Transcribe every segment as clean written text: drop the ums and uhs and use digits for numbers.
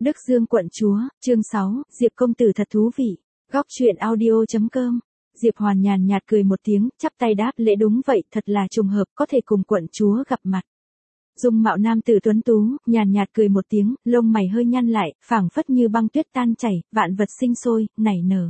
Đức Dương quận chúa, chương 6, Diệp công tử thật thú vị. Góc truyện audio.com. Diệp Hoàn nhàn nhạt cười một tiếng, chắp tay đáp lễ đúng vậy, thật là trùng hợp, có thể cùng quận chúa gặp mặt. Dung mạo nam tử tuấn tú, nhàn nhạt cười một tiếng, lông mày hơi nhăn lại, phảng phất như băng tuyết tan chảy, vạn vật sinh sôi, nảy nở.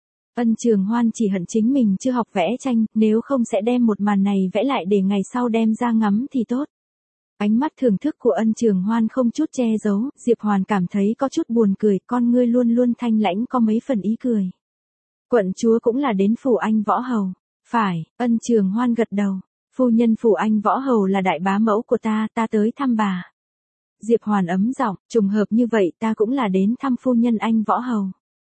Ân Trường Hoan chỉ hận chính mình chưa học vẽ tranh, nếu không sẽ đem một màn này vẽ lại để ngày sau đem ra ngắm thì tốt. Ánh mắt thưởng thức của Ân Trường Hoan không chút che giấu, Diệp Hoàn cảm thấy có chút buồn cười, con ngươi luôn luôn thanh lãnh có mấy phần ý cười. Quận chúa cũng là đến phủ anh võ hầu. Phải, Ân Trường Hoan gật đầu. Phu nhân phủ anh võ hầu là đại bá mẫu của ta tới thăm bà. Diệp Hoàn ấm giọng, trùng hợp như vậy ta cũng là đến thăm phu nhân anh võ hầu.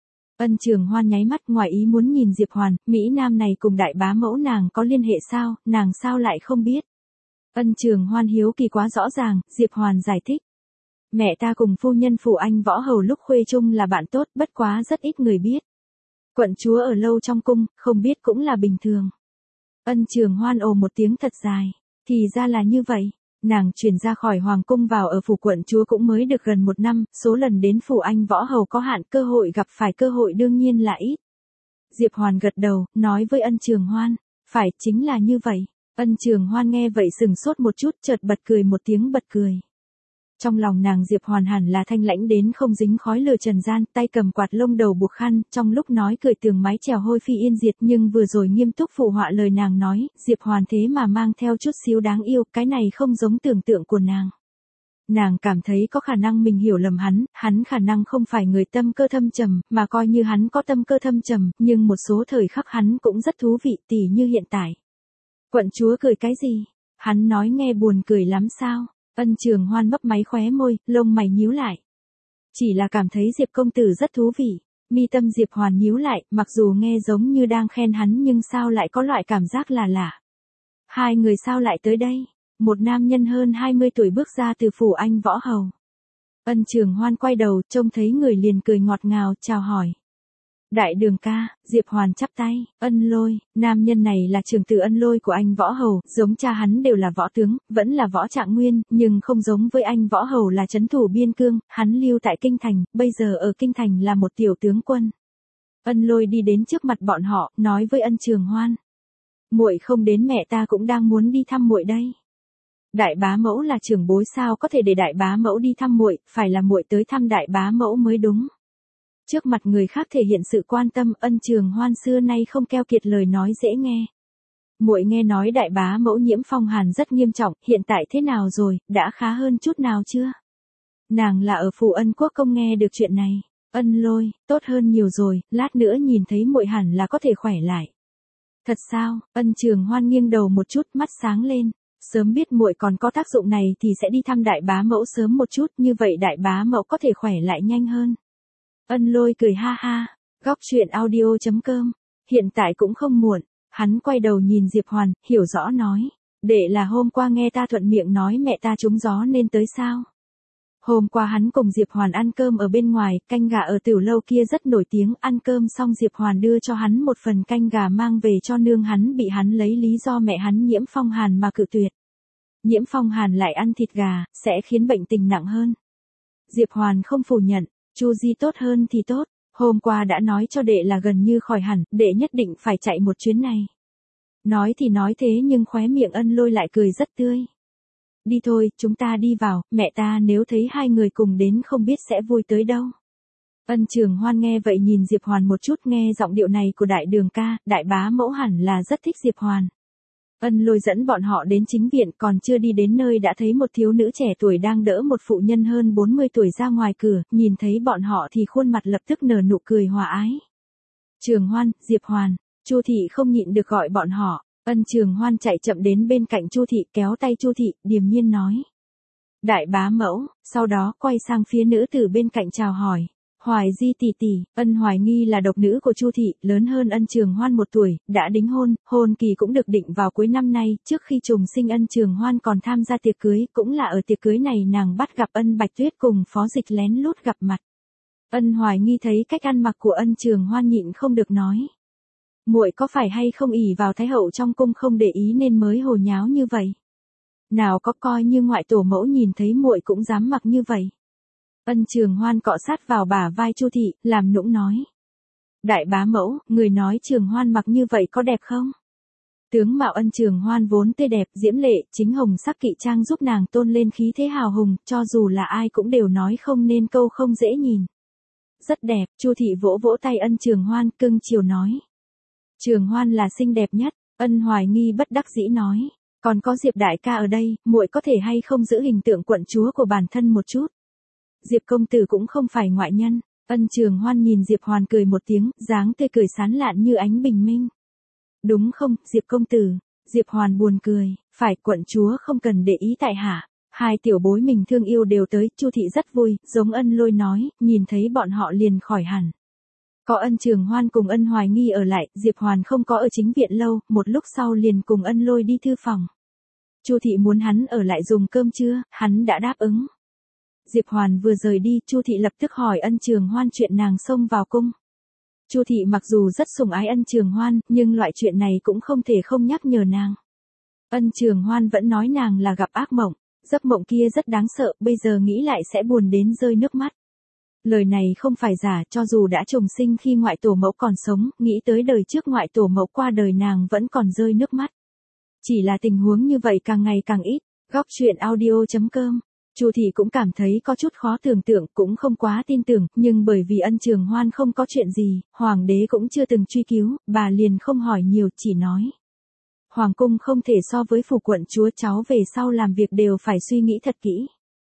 Ân Trường Hoan nháy mắt ngoài ý muốn nhìn Diệp Hoàn, Mỹ Nam này cùng đại bá mẫu nàng có liên hệ sao, nàng sao lại không biết. Ân Trường Hoan hiếu kỳ quá rõ ràng, Diệp Hoàn giải thích. Mẹ ta cùng phu nhân phủ anh võ hầu lúc khuê chung là bạn tốt, bất quá rất ít người biết. Quận chúa ở lâu trong cung, không biết cũng là bình thường. Ân Trường Hoan ồ một tiếng thật dài, thì ra là như vậy. Nàng chuyển ra khỏi hoàng cung vào ở phủ quận chúa cũng mới được gần 1 năm, số lần đến phủ anh võ hầu có hạn, cơ hội gặp phải cơ hội đương nhiên là ít. Diệp Hoàn gật đầu, nói với Ân Trường Hoan, phải chính là như vậy. Ân Trường Hoan nghe vậy sừng sốt một chút, chợt bật cười một tiếng bật cười. Trong lòng nàng Diệp Hoàn hẳn là thanh lãnh đến không dính khói lửa trần gian, tay cầm quạt lông đầu buộc khăn, trong lúc nói cười tường mái trèo hôi phi yên diệt, nhưng vừa rồi nghiêm túc phụ họa lời nàng nói, Diệp Hoàn thế mà mang theo chút xíu đáng yêu, cái này không giống tưởng tượng của nàng. Nàng cảm thấy có khả năng mình hiểu lầm hắn khả năng không phải người tâm cơ thâm trầm, mà coi như hắn có tâm cơ thâm trầm, nhưng một số thời khắc hắn cũng rất thú vị, tỉ như hiện tại. Quận chúa cười cái gì? Hắn nói nghe buồn cười lắm sao? Ân Trường Hoan mấp máy khóe môi, lông mày nhíu lại. Chỉ là cảm thấy Diệp công tử rất thú vị. Mi tâm Diệp Hoàn nhíu lại, mặc dù nghe giống như đang khen hắn nhưng sao lại có loại cảm giác là lạ. Hai người sao lại tới đây? Một nam nhân hơn 20 tuổi bước ra từ phủ anh võ hầu. Ân Trường Hoan quay đầu, trông thấy người liền cười ngọt ngào, chào hỏi. Đại đường ca, Diệp Hoàn chắp tay, Ân Lôi, nam nhân này là trưởng tử Ân Lôi của anh võ hầu, giống cha hắn đều là võ tướng, vẫn là võ trạng nguyên, nhưng không giống với anh võ hầu là trấn thủ biên cương, hắn lưu tại kinh thành, bây giờ ở kinh thành là một tiểu tướng quân. Ân Lôi đi đến trước mặt bọn họ, nói với Ân Trường Hoan, muội không đến mẹ ta cũng đang muốn đi thăm muội đây. Đại bá mẫu là trưởng bối sao có thể để đại bá mẫu đi thăm muội, phải là muội tới thăm đại bá mẫu mới đúng. Trước mặt người khác thể hiện sự quan tâm, Ân Trường Hoan xưa nay không keo kiệt lời nói dễ nghe. Muội nghe nói đại bá mẫu nhiễm phong hàn rất nghiêm trọng, hiện tại thế nào rồi, đã khá hơn chút nào chưa? Nàng là ở phủ Ân Quốc công nghe được chuyện này. Ân Lôi, tốt hơn nhiều rồi, lát nữa nhìn thấy muội hẳn là có thể khỏe lại. Thật sao? Ân Trường Hoan nghiêng đầu một chút, mắt sáng lên. Sớm biết muội còn có tác dụng này thì sẽ đi thăm đại bá mẫu sớm một chút, như vậy đại bá mẫu có thể khỏe lại nhanh hơn. Ân Lôi cười ha ha, góc truyện audio.com, hiện tại cũng không muộn, hắn quay đầu nhìn Diệp Hoàn, hiểu rõ nói, đệ là hôm qua nghe ta thuận miệng nói mẹ ta trúng gió nên tới sao. Hôm qua hắn cùng Diệp Hoàn ăn cơm ở bên ngoài, canh gà ở tiểu lâu kia rất nổi tiếng, ăn cơm xong Diệp Hoàn đưa cho hắn một phần canh gà mang về cho nương hắn, bị hắn lấy lý do mẹ hắn nhiễm phong hàn mà cự tuyệt. Nhiễm phong hàn lại ăn thịt gà, sẽ khiến bệnh tình nặng hơn. Diệp Hoàn không phủ nhận. Chu Di tốt hơn thì tốt, hôm qua đã nói cho đệ là gần như khỏi hẳn, đệ nhất định phải chạy một chuyến này. Nói thì nói thế nhưng khóe miệng Ân Lôi lại cười rất tươi. Đi thôi, chúng ta đi vào, mẹ ta nếu thấy hai người cùng đến không biết sẽ vui tới đâu. Ân Trường Hoan nghe vậy nhìn Diệp Hoàn một chút, nghe giọng điệu này của đại đường ca, đại bá mẫu hẳn là rất thích Diệp Hoàn. Ân Lôi dẫn bọn họ đến chính viện, còn chưa đi đến nơi đã thấy một thiếu nữ trẻ tuổi đang đỡ một phụ nhân hơn 40 tuổi ra ngoài cửa, nhìn thấy bọn họ thì khuôn mặt lập tức nở nụ cười hòa ái. Trường Hoan, Diệp Hoàn, Chu thị không nhịn được gọi bọn họ. Ân Trường Hoan chạy chậm đến bên cạnh Chu thị, kéo tay Chu thị, điềm nhiên nói. Đại bá mẫu, sau đó quay sang phía nữ tử bên cạnh chào hỏi. Hoài Di tỷ tỷ, Ân Hoài Nghi là độc nữ của Chu thị, lớn hơn Ân Trường Hoan 1 tuổi, đã đính hôn, hôn kỳ cũng được định vào cuối năm nay, trước khi trùng sinh Ân Trường Hoan còn tham gia tiệc cưới, cũng là ở tiệc cưới này nàng bắt gặp Ân Bạch Tuyết cùng Phó Dịch lén lút gặp mặt. Ân Hoài Nghi thấy cách ăn mặc của Ân Trường Hoan nhịn không được nói. Muội có phải hay không ỷ vào thái hậu trong cung không để ý nên mới hồ nháo như vậy? Nào có coi như ngoại tổ mẫu nhìn thấy muội cũng dám mặc như vậy. Ân Trường Hoan cọ sát vào bả vai Chu thị, làm nũng nói. Đại bá mẫu, người nói Trường Hoan mặc như vậy có đẹp không? Tướng mạo Ân Trường Hoan vốn tươi đẹp, diễm lệ, chính hồng sắc kỵ trang giúp nàng tôn lên khí thế hào hùng, cho dù là ai cũng đều nói không nên câu không dễ nhìn. Rất đẹp, Chu thị vỗ vỗ tay Ân Trường Hoan, cưng chiều nói. Trường Hoan là xinh đẹp nhất, Ân Hoài Nghi bất đắc dĩ nói. Còn có Diệp đại ca ở đây, muội có thể hay không giữ hình tượng quận chúa của bản thân một chút. Diệp công tử cũng không phải ngoại nhân. Ân Trường Hoan nhìn Diệp Hoàn cười một tiếng, dáng tươi cười sán lạn như ánh bình minh. Đúng không, Diệp công tử? Diệp Hoàn buồn cười, phải, quận chúa không cần để ý tại hạ. Hai tiểu bối mình thương yêu đều tới, Chu thị rất vui, giống Ân Lôi nói, nhìn thấy bọn họ liền khỏi hẳn. Có Ân Trường Hoan cùng Ân Hoài Nghi ở lại, Diệp Hoàn không có ở chính viện lâu, một lúc sau liền cùng Ân Lôi đi thư phòng. Chu thị muốn hắn ở lại dùng cơm trưa, hắn đã đáp ứng. Diệp Hoàn vừa rời đi, Chu thị lập tức hỏi Ân Trường Hoan chuyện nàng xông vào cung. Chu thị mặc dù rất sủng ái Ân Trường Hoan, nhưng loại chuyện này cũng không thể không nhắc nhở nàng. Ân Trường Hoan vẫn nói nàng là gặp ác mộng, giấc mộng kia rất đáng sợ, bây giờ nghĩ lại sẽ buồn đến rơi nước mắt. Lời này không phải giả, cho dù đã trùng sinh khi ngoại tổ mẫu còn sống, nghĩ tới đời trước ngoại tổ mẫu qua đời nàng vẫn còn rơi nước mắt. Chỉ là tình huống như vậy càng ngày càng ít. Góc truyện audio.com. Chu thị cũng cảm thấy có chút khó tưởng tượng, cũng không quá tin tưởng, nhưng bởi vì Ân Trường Hoan không có chuyện gì, hoàng đế cũng chưa từng truy cứu, bà liền không hỏi nhiều, chỉ nói. Hoàng cung không thể so với phủ quận chúa, cháu về sau làm việc đều phải suy nghĩ thật kỹ.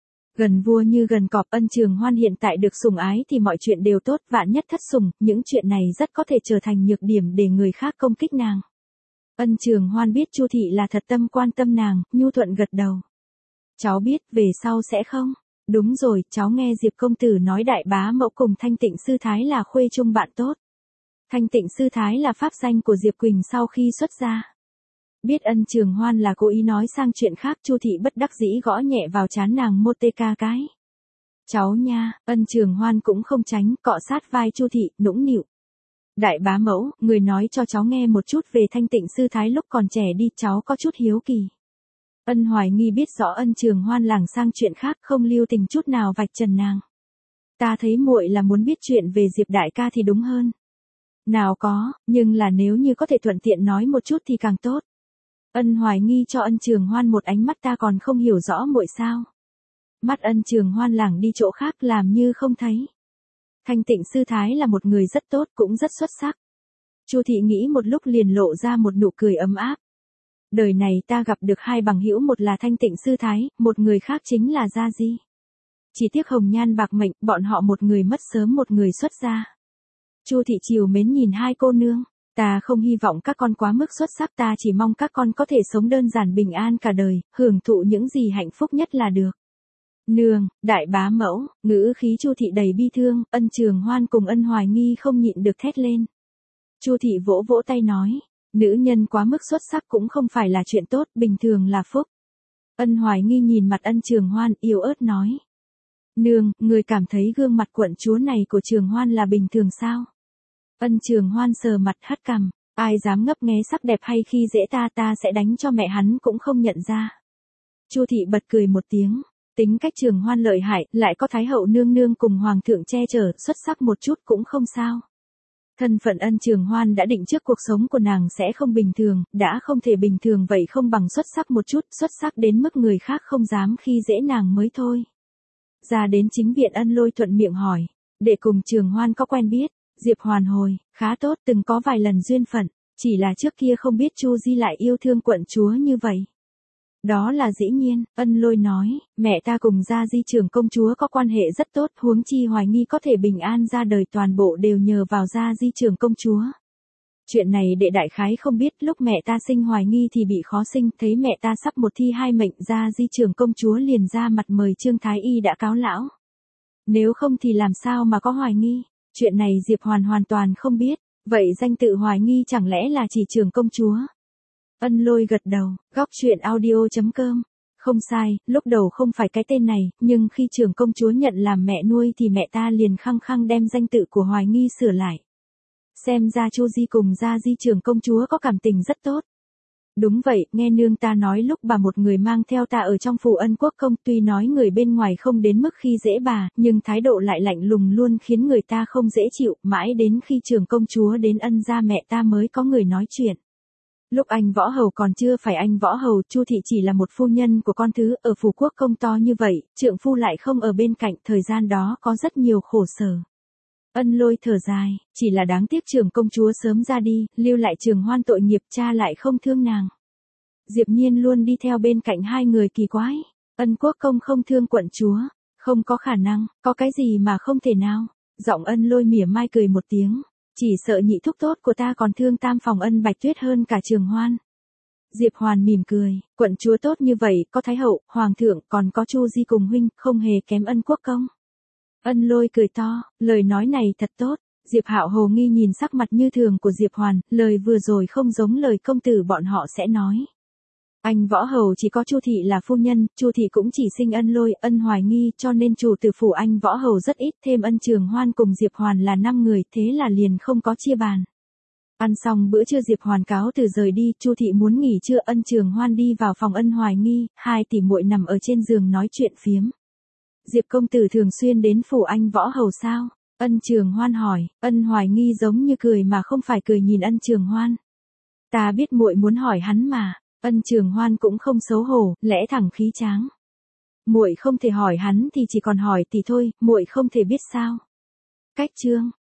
Gần vua như gần cọp, Ân Trường Hoan hiện tại được sủng ái thì mọi chuyện đều tốt, vạn nhất thất sủng, những chuyện này rất có thể trở thành nhược điểm để người khác công kích nàng. Ân Trường Hoan biết Chu thị là thật tâm quan tâm nàng, nhu thuận gật đầu. Cháu biết, về sau sẽ không? Đúng rồi, cháu nghe Diệp công tử nói đại bá mẫu cùng Thanh Tịnh sư thái là khuê chung bạn tốt. Thanh Tịnh sư thái là pháp danh của Diệp Quỳnh sau khi xuất gia. Biết Ân Trường Hoan là cố ý nói sang chuyện khác, Chu thị bất đắc dĩ gõ nhẹ vào trán nàng mô tê ca cái. Cháu nha, Ân Trường Hoan cũng không tránh, cọ sát vai Chu thị, nũng nịu. Đại bá mẫu, người nói cho cháu nghe một chút về Thanh Tịnh sư thái lúc còn trẻ đi, cháu có chút hiếu kỳ. Ân Hoài Nghi biết rõ Ân Trường Hoan lảng sang chuyện khác, không lưu tình chút nào vạch trần nàng. Ta thấy muội là muốn biết chuyện về Diệp đại ca thì đúng hơn. Nào có, nhưng là nếu như có thể thuận tiện nói một chút thì càng tốt. Ân Hoài Nghi cho Ân Trường Hoan một ánh mắt, ta còn không hiểu rõ muội sao. Mắt Ân Trường Hoan lảng đi chỗ khác làm như không thấy. Thanh Tịnh sư thái là một người rất tốt, cũng rất xuất sắc. Chu thị nghĩ một lúc liền lộ ra một nụ cười ấm áp. Đời này ta gặp được hai bằng hữu, một là Thanh Tịnh sư thái, một người khác chính là Gia Di. Chỉ tiếc hồng nhan bạc mệnh, bọn họ một người mất sớm một người xuất gia. Chu thị trìu mến nhìn hai cô nương. Ta không hy vọng các con quá mức xuất sắc, ta chỉ mong các con có thể sống đơn giản bình an cả đời, hưởng thụ những gì hạnh phúc nhất là được. Nương, đại bá mẫu, ngữ khí Chu thị đầy bi thương, Ân Trường Hoan cùng Ân Hoài Nghi không nhịn được thét lên. Chu thị vỗ vỗ tay nói, nữ nhân quá mức xuất sắc cũng không phải là chuyện tốt, bình thường là phúc. Ân Hoài Nghi nhìn mặt Ân Trường Hoan, yếu ớt nói. Nương, người cảm thấy gương mặt quận chúa này của Trường Hoan là bình thường sao? Ân Trường Hoan sờ mặt hất cằm, ai dám ngấp nghé sắc đẹp hay khi dễ ta, ta sẽ đánh cho mẹ hắn cũng không nhận ra. Chu thị bật cười một tiếng, tính cách Trường Hoan lợi hại, lại có Thái hậu nương nương cùng hoàng thượng che chở, xuất sắc một chút cũng không sao. Thân phận Ân Trường Hoan đã định trước cuộc sống của nàng sẽ không bình thường, đã không thể bình thường vậy không bằng xuất sắc một chút, xuất sắc đến mức người khác không dám khi dễ nàng mới thôi. Ra đến chính viện, Ân Lôi thuận miệng hỏi, để cùng Trường Hoan có quen biết? Diệp Hoàn hồi, khá tốt, từng có vài lần duyên phận, chỉ là trước kia không biết Chu Di lại yêu thương quận chúa như vậy. Đó là dĩ nhiên, Ân Lôi nói, mẹ ta cùng Gia Di trưởng công chúa có quan hệ rất tốt, huống chi Hoài Nghi có thể bình an ra đời toàn bộ đều nhờ vào Gia Di trưởng công chúa. Chuyện này đệ đại khái không biết, lúc mẹ ta sinh Hoài Nghi thì bị khó sinh, thấy mẹ ta sắp một thi hai mệnh, Gia Di trưởng công chúa liền ra mặt mời Trương Thái Y đã cáo lão. Nếu không thì làm sao mà có Hoài Nghi? Chuyện này Diệp Hoàn hoàn toàn không biết, vậy danh tự Hoài Nghi chẳng lẽ là chỉ trưởng công chúa? Ân Lôi gật đầu, góc truyện audio.com. Không sai, lúc đầu không phải cái tên này, nhưng khi trưởng công chúa nhận làm mẹ nuôi thì mẹ ta liền khăng khăng đem danh tự của Hoài Nghi sửa lại. Xem ra Chu Di cùng Gia Di trưởng công chúa có cảm tình rất tốt. Đúng vậy, nghe nương ta nói lúc bà một người mang theo ta ở trong phủ Ân Quốc công, tuy nói người bên ngoài không đến mức khi dễ bà, nhưng thái độ lại lạnh lùng luôn khiến người ta không dễ chịu, mãi đến khi trưởng công chúa đến Ân gia mẹ ta mới có người nói chuyện. Lúc anh Võ Hầu còn chưa phải anh Võ Hầu, Chu thị chỉ là một phu nhân của con thứ, ở phủ quốc công to như vậy, trượng phu lại không ở bên cạnh, thời gian đó có rất nhiều khổ sở. Ân Lôi thở dài, chỉ là đáng tiếc trưởng công chúa sớm ra đi, lưu lại Trường Hoan tội nghiệp, cha lại không thương nàng. Diệp Nhiên luôn đi theo bên cạnh hai người kỳ quái. Ân Quốc công không thương quận chúa, không có khả năng, có cái gì mà không thể nào. Giọng Ân Lôi mỉa mai cười một tiếng, chỉ sợ nhị thúc tốt của ta còn thương tam phòng Ân Bạch Tuyết hơn cả Trường Hoan. Diệp Hoàn mỉm cười, quận chúa tốt như vậy, có thái hậu, hoàng thượng, còn có Chu Di cùng huynh, không hề kém Ân Quốc công. Ân Lôi cười to, lời nói này thật tốt. Diệp Hạo hồ nghi nhìn sắc mặt như thường của Diệp Hoàn, lời vừa rồi không giống lời công tử bọn họ sẽ nói. Anh Võ Hầu chỉ có Chu thị là phu nhân, Chu thị cũng chỉ sinh Ân Lôi, Ân Hoài Nghi, cho nên chủ tử phủ anh Võ Hầu rất ít, thêm Ân Trường Hoan cùng Diệp Hoàn là 5 người, thế là liền không có chia bàn. Ăn xong bữa trưa Diệp Hoàn cáo từ rời đi, Chu thị muốn nghỉ trưa, Ân Trường Hoan đi vào phòng Ân Hoài Nghi, hai tỷ muội nằm ở trên giường nói chuyện phiếm. Diệp công tử thường xuyên đến phủ anh Võ Hầu sao? Ân Trường Hoan hỏi, Ân Hoài Nghi giống như cười mà không phải cười nhìn Ân Trường Hoan. Ta biết muội muốn hỏi hắn mà. Ân Trường Hoan cũng không xấu hổ, lẽ thẳng khí tráng. Muội không thể hỏi hắn thì chỉ còn hỏi tỷ thôi, muội không thể biết sao? Cách chương